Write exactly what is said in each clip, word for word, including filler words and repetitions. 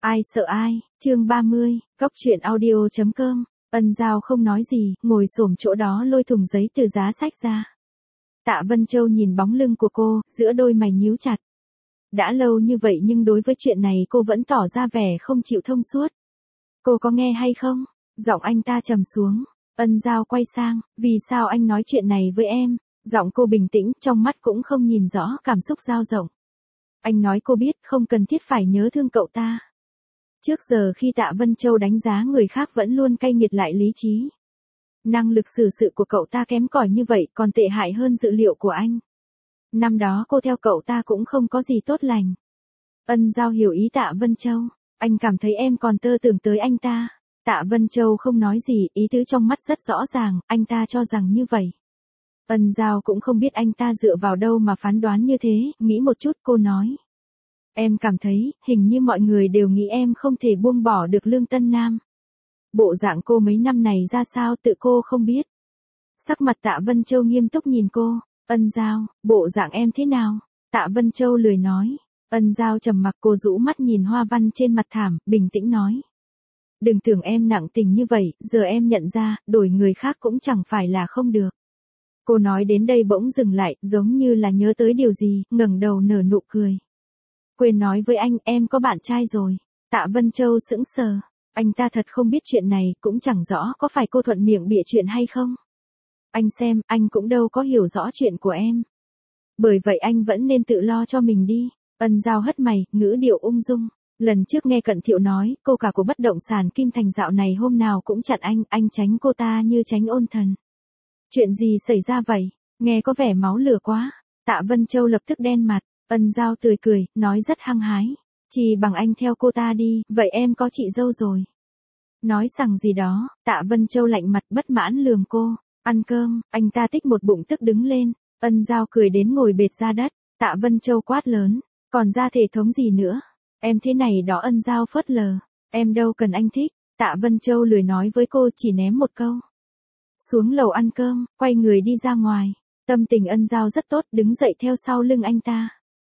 Ai sợ ai, chương ba mươi, Cóc truyện audio chấm com. Ân Giao không nói gì, ngồi xổm chỗ đó lôi thùng giấy từ giá sách ra. Tạ Vân Châu nhìn bóng lưng của cô, giữa đôi mày nhíu chặt. Đã lâu như vậy nhưng đối với chuyện này cô vẫn tỏ ra vẻ không chịu thông suốt. Cô có nghe hay không? Giọng anh ta trầm xuống. Ân Giao quay sang, vì sao anh nói chuyện này với em? Giọng cô bình tĩnh, trong mắt cũng không nhìn rõ cảm xúc dao rộng. Anh nói cô biết không cần thiết phải nhớ thương cậu ta. Trước giờ khi Tạ Vân Châu đánh giá người khác vẫn luôn cay nghiệt lại lý trí. Năng lực xử sự của cậu ta kém cỏi như vậy còn tệ hại hơn dự liệu của anh. Năm đó cô theo cậu ta cũng không có gì tốt lành. Ân Giao hiểu ý Tạ Vân Châu. Anh cảm thấy em còn tơ tưởng tới anh ta. Tạ Vân Châu không nói gì, ý tứ trong mắt rất rõ ràng, anh ta cho rằng như vậy. Ân Giao cũng không biết anh ta dựa vào đâu mà phán đoán như thế, nghĩ một chút cô nói. Em cảm thấy, hình như mọi người đều nghĩ em không thể buông bỏ được Lương Tân Nam. Bộ dạng cô mấy năm này ra sao tự cô không biết. Sắc mặt Tạ Vân Châu nghiêm túc nhìn cô. Ân Giao, bộ dạng em thế nào? Tạ Vân Châu lười nói. Ân Giao trầm mặc, cô rũ mắt nhìn hoa văn trên mặt thảm, bình tĩnh nói. Đừng tưởng em nặng tình như vậy, giờ em nhận ra, đổi người khác cũng chẳng phải là không được. Cô nói đến đây bỗng dừng lại, giống như là nhớ tới điều gì, ngẩng đầu nở nụ cười. Quên nói với anh, em có bạn trai rồi. Tạ Vân Châu sững sờ. Anh ta thật không biết chuyện này, cũng chẳng rõ có phải cô thuận miệng bịa chuyện hay không. Anh xem, anh cũng đâu có hiểu rõ chuyện của em. Bởi vậy anh vẫn nên tự lo cho mình đi. Ân Giao hất mày, ngữ điệu ung dung. Lần trước nghe Cận Thiệu nói, cô cả của bất động sản Kim Thành dạo này hôm nào cũng chặn anh, anh tránh cô ta như tránh ôn thần. Chuyện gì xảy ra vậy? Nghe có vẻ máu lửa quá. Tạ Vân Châu lập tức đen mặt. Ân Giao tươi cười, nói rất hăng hái. Chỉ bằng anh theo cô ta đi, vậy em có chị dâu rồi. Nói rằng gì đó, Tạ Vân Châu lạnh mặt bất mãn lườm cô. Ăn cơm, anh ta tích một bụng tức đứng lên. Ân Giao cười đến ngồi bệt ra đất. Tạ Vân Châu quát lớn. Còn ra thể thống gì nữa? Em thế này đó. Ân Giao phớt lờ. Em đâu cần anh thích. Tạ Vân Châu lười nói với cô, chỉ ném một câu. Xuống lầu ăn cơm, quay người đi ra ngoài. Tâm tình Ân Giao rất tốt, đứng dậy theo sau lưng anh ta.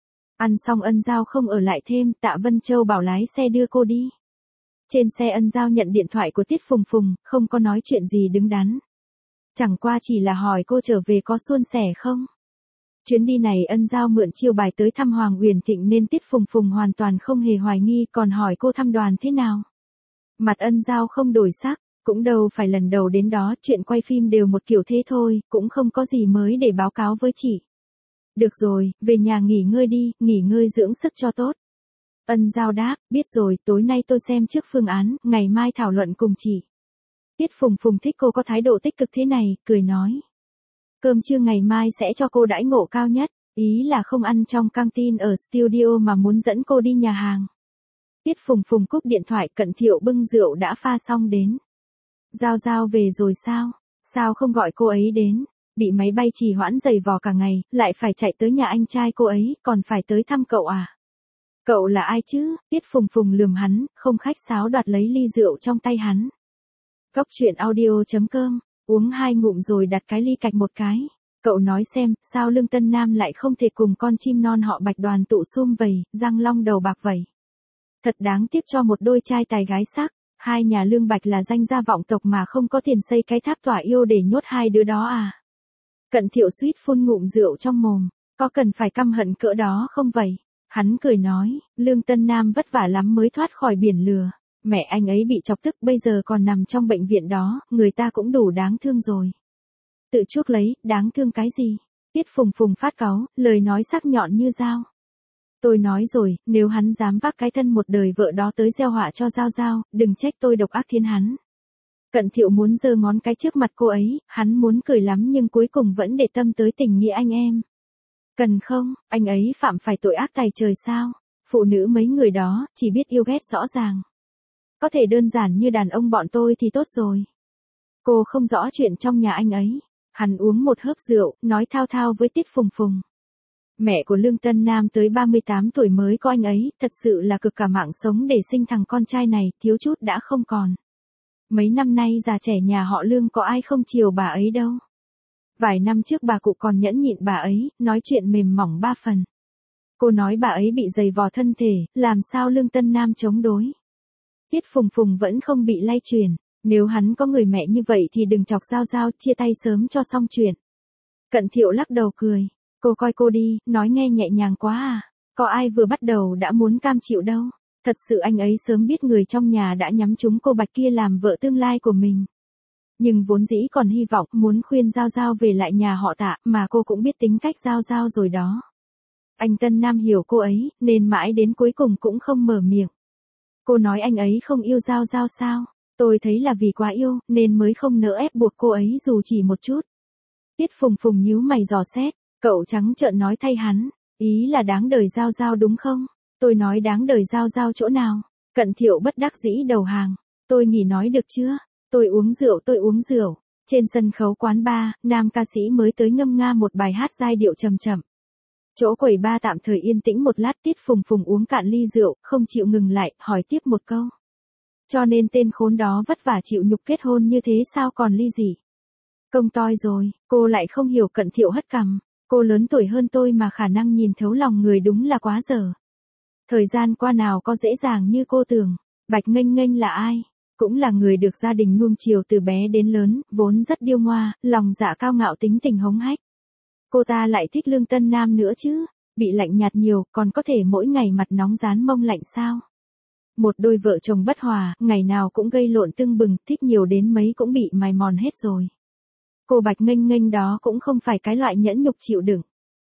Ăn xong Ân Giao không ở lại thêm, Tạ Vân Châu bảo lái xe đưa cô đi. Trên xe Ân Giao nhận điện thoại của Tiết Phùng Phùng, không có nói chuyện gì đứng đắn. Chẳng qua chỉ là hỏi cô trở về có suôn sẻ không. Chuyến đi này Ân Giao mượn chiêu bài tới thăm Hoàng Uyển Thịnh nên Tiết Phùng Phùng hoàn toàn không hề hoài nghi, còn hỏi cô thăm đoàn thế nào. Mặt Ân Giao không đổi sắc, cũng đâu phải lần đầu đến đó, chuyện quay phim đều một kiểu thế thôi, cũng không có gì mới để báo cáo với chị. Được rồi, về nhà nghỉ ngơi đi, nghỉ ngơi dưỡng sức cho tốt. Ân Giao đáp, biết rồi, tối nay tôi xem trước phương án, ngày mai thảo luận cùng chị. Tiết Phùng Phùng thích cô có thái độ tích cực thế này, cười nói. Cơm trưa ngày mai sẽ cho cô đãi ngộ cao nhất, ý là không ăn trong căng tin ở studio mà muốn dẫn cô đi nhà hàng. Tiết Phùng Phùng cúp điện thoại, Cận Thiệu bưng rượu đã pha xong đến. Giao Giao về rồi sao? Sao không gọi cô ấy đến? Bị máy bay trì hoãn dày vò cả ngày, lại phải chạy tới nhà anh trai cô ấy, còn phải tới thăm cậu à? Cậu là ai chứ? Tiết Phùng Phùng lườm hắn, không khách sáo đoạt lấy ly rượu trong tay hắn. Cóc truyện audio chấm com, uống hai ngụm rồi đặt cái ly cạch một cái. Cậu nói xem, sao Lương Tân Nam lại không thể cùng con chim non họ Bạch đoàn tụ sum vầy, răng long đầu bạc vậy. Thật đáng tiếc cho một đôi trai tài gái sắc. Hai nhà Lương Bạch là danh gia vọng tộc mà không có tiền xây cái tháp tỏa yêu để nhốt hai đứa đó à? Cận Thiệu suýt phun ngụm rượu trong mồm, có cần phải căm hận cỡ đó không vậy? Hắn cười nói, Lương Tân Nam vất vả lắm mới thoát khỏi biển lừa, mẹ anh ấy bị chọc tức bây giờ còn nằm trong bệnh viện đó, người ta cũng đủ đáng thương rồi. Tự chuốc lấy, đáng thương cái gì? Tiết Phùng Phùng phát cáu, lời nói sắc nhọn như dao. Tôi nói rồi, nếu hắn dám vác cái thân một đời vợ đó tới gieo họa cho Giao Giao, đừng trách tôi độc ác thiên hắn. Cận Thiệu muốn giơ ngón cái trước mặt cô ấy, hắn muốn cười lắm nhưng cuối cùng vẫn để tâm tới tình nghĩa anh em. Cần không, anh ấy phạm phải tội ác tày trời sao? Phụ nữ mấy người đó, chỉ biết yêu ghét rõ ràng. Có thể đơn giản như đàn ông bọn tôi thì tốt rồi. Cô không rõ chuyện trong nhà anh ấy. Hắn uống một hớp rượu, nói thao thao với Tiết Phùng Phùng. Mẹ của Lương Tân Nam tới ba mươi tám tuổi mới có anh ấy, thật sự là cực cả mạng sống để sinh thằng con trai này, thiếu chút đã không còn. Mấy năm nay già trẻ nhà họ Lương có ai không chiều bà ấy đâu. Vài năm trước bà cụ còn nhẫn nhịn bà ấy, nói chuyện mềm mỏng ba phần. Cô nói bà ấy bị dày vò thân thể, làm sao Lương Tân Nam chống đối. Tiết Phùng Phùng vẫn không bị lay chuyển. Nếu hắn có người mẹ như vậy thì đừng chọc Giao Giao, chia tay sớm cho xong chuyện. Cận Thiệu lắc đầu cười. Cô coi cô đi, nói nghe nhẹ nhàng quá à. Có ai vừa bắt đầu đã muốn cam chịu đâu. Thật sự anh ấy sớm biết người trong nhà đã nhắm trúng cô Bạch kia làm vợ tương lai của mình. Nhưng vốn dĩ còn hy vọng muốn khuyên Giao Giao về lại nhà họ Tạ, mà cô cũng biết tính cách Giao Giao rồi đó. Anh Tân Nam hiểu cô ấy, nên mãi đến cuối cùng cũng không mở miệng. Cô nói anh ấy không yêu Giao Giao sao? Tôi thấy là vì quá yêu, nên mới không nỡ ép buộc cô ấy dù chỉ một chút. Tiết Phùng Phùng nhíu mày dò xét, cậu trắng trợn nói thay hắn, ý là đáng đời Giao Giao đúng không? Tôi nói đáng đời Giao Giao chỗ nào? Cận Thiệu bất đắc dĩ đầu hàng, tôi nghỉ nói được chưa? Tôi uống rượu tôi uống rượu. Trên sân khấu quán bar, nam ca sĩ mới tới ngâm nga một bài hát giai điệu trầm chậm. Chỗ quầy bar tạm thời yên tĩnh một lát, Tiết Phùng Phùng uống cạn ly rượu, không chịu ngừng lại, hỏi tiếp một câu. Cho nên tên khốn đó vất vả chịu nhục kết hôn như thế sao còn ly dị? Công toi rồi, cô lại không hiểu. Cận Thiệu hất cằm, cô lớn tuổi hơn tôi mà khả năng nhìn thấu lòng người đúng là quá dở. Thời gian qua nào có dễ dàng như cô tưởng. Bạch Nghênh Nghênh là ai? Cũng là người được gia đình nuông chiều từ bé đến lớn, vốn rất điêu ngoa, lòng dạ cao ngạo, tính tình hống hách. Cô ta lại thích Lương Tân Nam nữa chứ, bị lạnh nhạt nhiều, còn có thể mỗi ngày mặt nóng rán mông lạnh sao? Một đôi vợ chồng bất hòa, ngày nào cũng gây lộn tưng bừng, thích nhiều đến mấy cũng bị mài mòn hết rồi. Cô Bạch Nghênh Nghênh đó cũng không phải cái loại nhẫn nhục chịu đựng.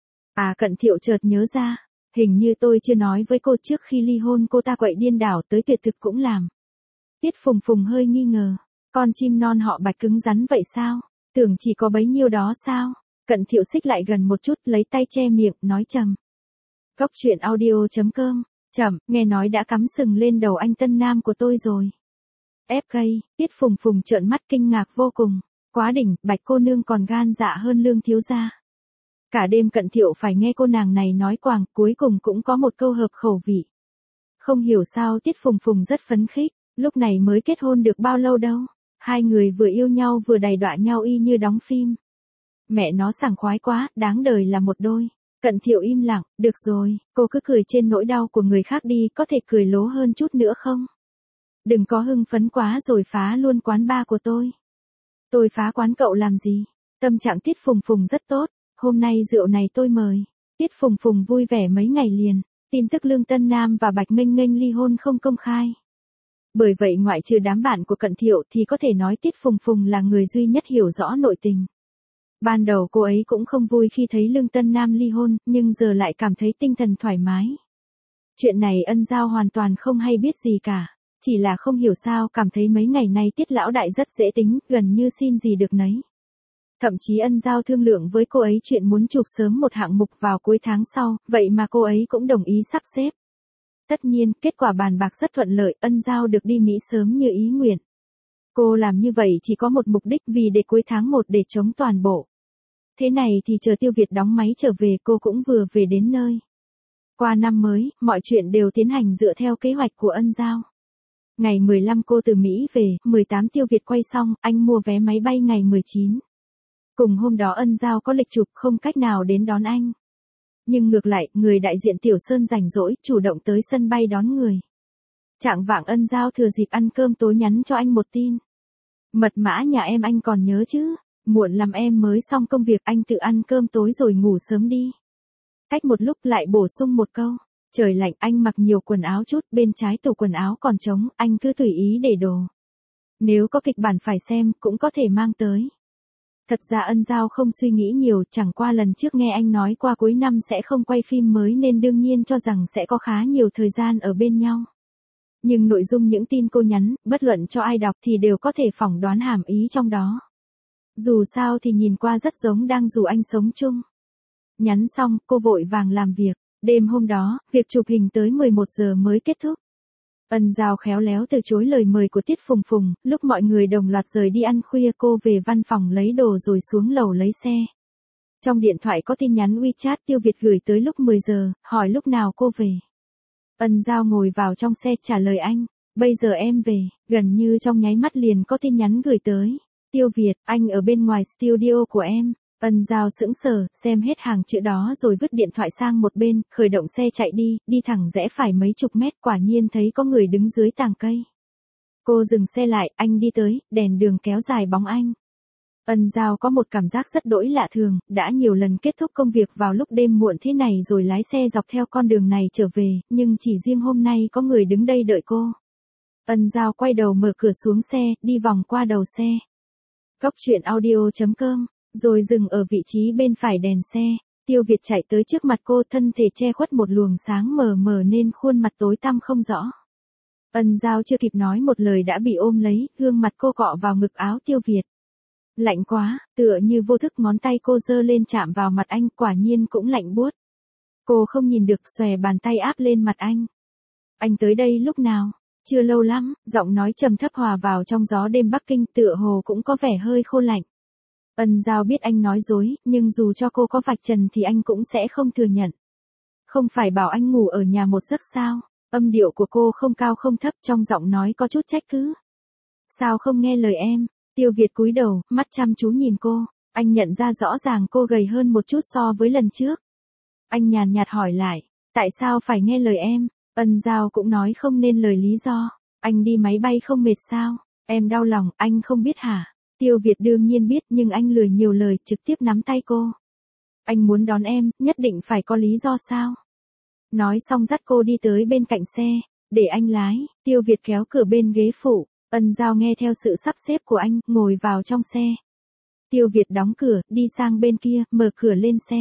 À, Cận Thiệu chợt nhớ ra, hình như tôi chưa nói với cô trước khi ly hôn cô ta quậy điên đảo tới tuyệt thực cũng làm. Tiết Phùng Phùng hơi nghi ngờ, con chim non họ Bạch cứng rắn vậy sao? Tưởng chỉ có bấy nhiêu đó sao? Cận Thiệu xích lại gần một chút, lấy tay che miệng, nói trầm. Góc truyện audio chấm com, chậm, nghe nói đã cắm sừng lên đầu anh Tân Nam của tôi rồi. ép ca, Tiết Phùng Phùng trợn mắt kinh ngạc vô cùng. Quá đỉnh, Bạch cô nương còn gan dạ hơn Lương thiếu gia. Cả đêm Cận Thiệu phải nghe cô nàng này nói quàng, cuối cùng cũng có một câu hợp khẩu vị. Không hiểu sao Tiết Phùng Phùng rất phấn khích, lúc này mới kết hôn được bao lâu đâu. Hai người vừa yêu nhau vừa đày đọa nhau y như đóng phim. Mẹ nó sảng khoái quá, đáng đời là một đôi. Cận Thiệu im lặng, được rồi, cô cứ cười trên nỗi đau của người khác đi, có thể cười lố hơn chút nữa không? Đừng có hưng phấn quá rồi phá luôn quán bar của tôi. Tôi phá quán cậu làm gì? Tâm trạng Tiết Phùng Phùng rất tốt, hôm nay rượu này tôi mời. Tiết Phùng Phùng vui vẻ mấy ngày liền, tin tức Lương Tân Nam và Bạch Nghênh Nghênh ly hôn không công khai. Bởi vậy ngoại trừ đám bạn của Cận Thiệu thì có thể nói Tiết Phùng Phùng là người duy nhất hiểu rõ nội tình. Ban đầu cô ấy cũng không vui khi thấy Lương Tân Nam ly hôn, nhưng giờ lại cảm thấy tinh thần thoải mái. Chuyện này Ân Giao hoàn toàn không hay biết gì cả, chỉ là không hiểu sao cảm thấy mấy ngày nay Tiết lão đại rất dễ tính, gần như xin gì được nấy. Thậm chí Ân Giao thương lượng với cô ấy chuyện muốn chụp sớm một hạng mục vào cuối tháng sau, vậy mà cô ấy cũng đồng ý sắp xếp. Tất nhiên, kết quả bàn bạc rất thuận lợi, Ân Giao được đi Mỹ sớm như ý nguyện. Cô làm như vậy chỉ có một mục đích, vì để cuối tháng một để chống toàn bộ. Thế này thì chờ Tiêu Việt đóng máy trở về cô cũng vừa về đến nơi. Qua năm mới, mọi chuyện đều tiến hành dựa theo kế hoạch của Ân Giao. Ngày mười lăm cô từ Mỹ về, mười tám Tiêu Việt quay xong, anh mua vé máy bay ngày mười chín. Cùng hôm đó Ân Giao có lịch chụp không cách nào đến đón anh. Nhưng ngược lại, người đại diện Tiểu Sơn rảnh rỗi, chủ động tới sân bay đón người. Trạng vạng Ân Giao thừa dịp ăn cơm tối nhắn cho anh một tin. Mật mã nhà em anh còn nhớ chứ? Muộn lắm em mới xong công việc, anh tự ăn cơm tối rồi ngủ sớm đi. Cách một lúc lại bổ sung một câu. Trời lạnh anh mặc nhiều quần áo chút, bên trái tủ quần áo còn trống, anh cứ tùy ý để đồ. Nếu có kịch bản phải xem, cũng có thể mang tới. Thật ra Ân Giao không suy nghĩ nhiều, chẳng qua lần trước nghe anh nói qua cuối năm sẽ không quay phim mới nên đương nhiên cho rằng sẽ có khá nhiều thời gian ở bên nhau. Nhưng nội dung những tin cô nhắn, bất luận cho ai đọc thì đều có thể phỏng đoán hàm ý trong đó. Dù sao thì nhìn qua rất giống đang rủ anh sống chung. Nhắn xong, cô vội vàng làm việc. Đêm hôm đó, việc chụp hình tới mười một giờ mới kết thúc. Ân Giao khéo léo từ chối lời mời của Tiết Phùng Phùng, lúc mọi người đồng loạt rời đi ăn khuya cô về văn phòng lấy đồ rồi xuống lầu lấy xe. Trong điện thoại có tin nhắn WeChat Tiêu Việt gửi tới lúc mười giờ, hỏi lúc nào cô về. Ân Giao ngồi vào trong xe trả lời anh, bây giờ em về, gần như trong nháy mắt liền có tin nhắn gửi tới. Tiêu Việt, anh ở bên ngoài studio của em. Ân Giao sững sờ, xem hết hàng chữ đó rồi vứt điện thoại sang một bên, khởi động xe chạy đi, đi thẳng rẽ phải mấy chục mét, quả nhiên thấy có người đứng dưới tàng cây. Cô dừng xe lại, anh đi tới, đèn đường kéo dài bóng anh. Ân Giao có một cảm giác rất đỗi lạ thường, đã nhiều lần kết thúc công việc vào lúc đêm muộn thế này rồi lái xe dọc theo con đường này trở về, nhưng chỉ riêng hôm nay có người đứng đây đợi cô. Ân Giao quay đầu mở cửa xuống xe, đi vòng qua đầu xe. Cốc truyện audio chấm com, rồi dừng ở vị trí bên phải đèn xe. Tiêu Việt chạy tới trước mặt cô, thân thể che khuất một luồng sáng mờ mờ nên khuôn mặt tối tăm không rõ. Ân Giao chưa kịp nói một lời đã bị ôm lấy, gương mặt cô cọ vào ngực áo Tiêu Việt. Lạnh quá, tựa như vô thức ngón tay cô giơ lên chạm vào mặt anh, quả nhiên cũng lạnh buốt. Cô không nhìn được, xòe bàn tay áp lên mặt anh. Anh tới đây lúc nào? Chưa lâu lắm, giọng nói trầm thấp hòa vào trong gió đêm Bắc Kinh, tựa hồ cũng có vẻ hơi khô lạnh. Ân Giao biết anh nói dối, nhưng dù cho cô có vạch trần thì anh cũng sẽ không thừa nhận. Không phải bảo anh ngủ ở nhà một giấc sao? Âm điệu của cô không cao không thấp, trong giọng nói có chút trách cứ. Sao không nghe lời em? Tiêu Việt cúi đầu, mắt chăm chú nhìn cô. Anh nhận ra rõ ràng cô gầy hơn một chút so với lần trước. Anh nhàn nhạt hỏi lại, tại sao phải nghe lời em? Ân Giao cũng nói không nên lời lý do. Anh đi máy bay không mệt sao? Em đau lòng, anh không biết hả? Tiêu Việt đương nhiên biết, nhưng anh lười nhiều lời, trực tiếp nắm tay cô. Anh muốn đón em, nhất định phải có lý do sao? Nói xong dắt cô đi tới bên cạnh xe, để anh lái. Tiêu Việt kéo cửa bên ghế phụ. Ân Giao nghe theo sự sắp xếp của anh, ngồi vào trong xe. Tiêu Việt đóng cửa, đi sang bên kia, mở cửa lên xe.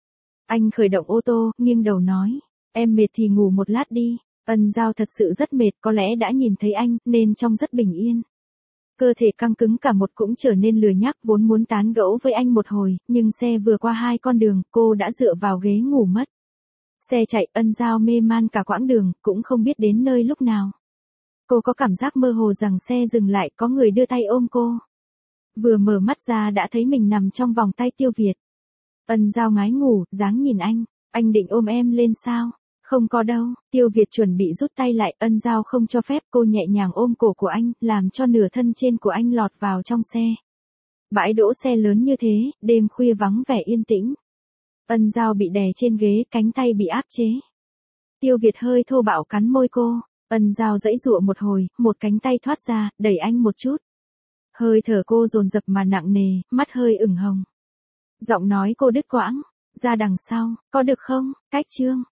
Anh khởi động ô tô, nghiêng đầu nói, em mệt thì ngủ một lát đi. Ân Giao thật sự rất mệt, có lẽ đã nhìn thấy anh, nên trông rất bình yên. Cơ thể căng cứng cả một cũng trở nên lười nhác, vốn muốn tán gẫu với anh một hồi, nhưng xe vừa qua hai con đường, cô đã dựa vào ghế ngủ mất. Xe chạy, Ân Giao mê man cả quãng đường, cũng không biết đến nơi lúc nào. Cô có cảm giác mơ hồ rằng xe dừng lại, có người đưa tay ôm cô. Vừa mở mắt ra đã thấy mình nằm trong vòng tay Tiêu Việt. Ân Giao ngái ngủ, dáng nhìn anh, anh định ôm em lên sao? Không có đâu. Tiêu Việt chuẩn bị rút tay lại, Ân Giao không cho phép, cô nhẹ nhàng ôm cổ của anh, làm cho nửa thân trên của anh lọt vào trong xe. Bãi đỗ xe lớn như thế, đêm khuya vắng vẻ yên tĩnh. Ân Giao bị đè trên ghế, cánh tay bị áp chế. Tiêu Việt hơi thô bạo cắn môi cô. Ân Giao giãy giụa một hồi, một cánh tay thoát ra, đẩy anh một chút. Hơi thở cô dồn dập mà nặng nề, mắt hơi ửng hồng. Giọng nói cô đứt quãng, ra đằng sau, có được không? Cách chương.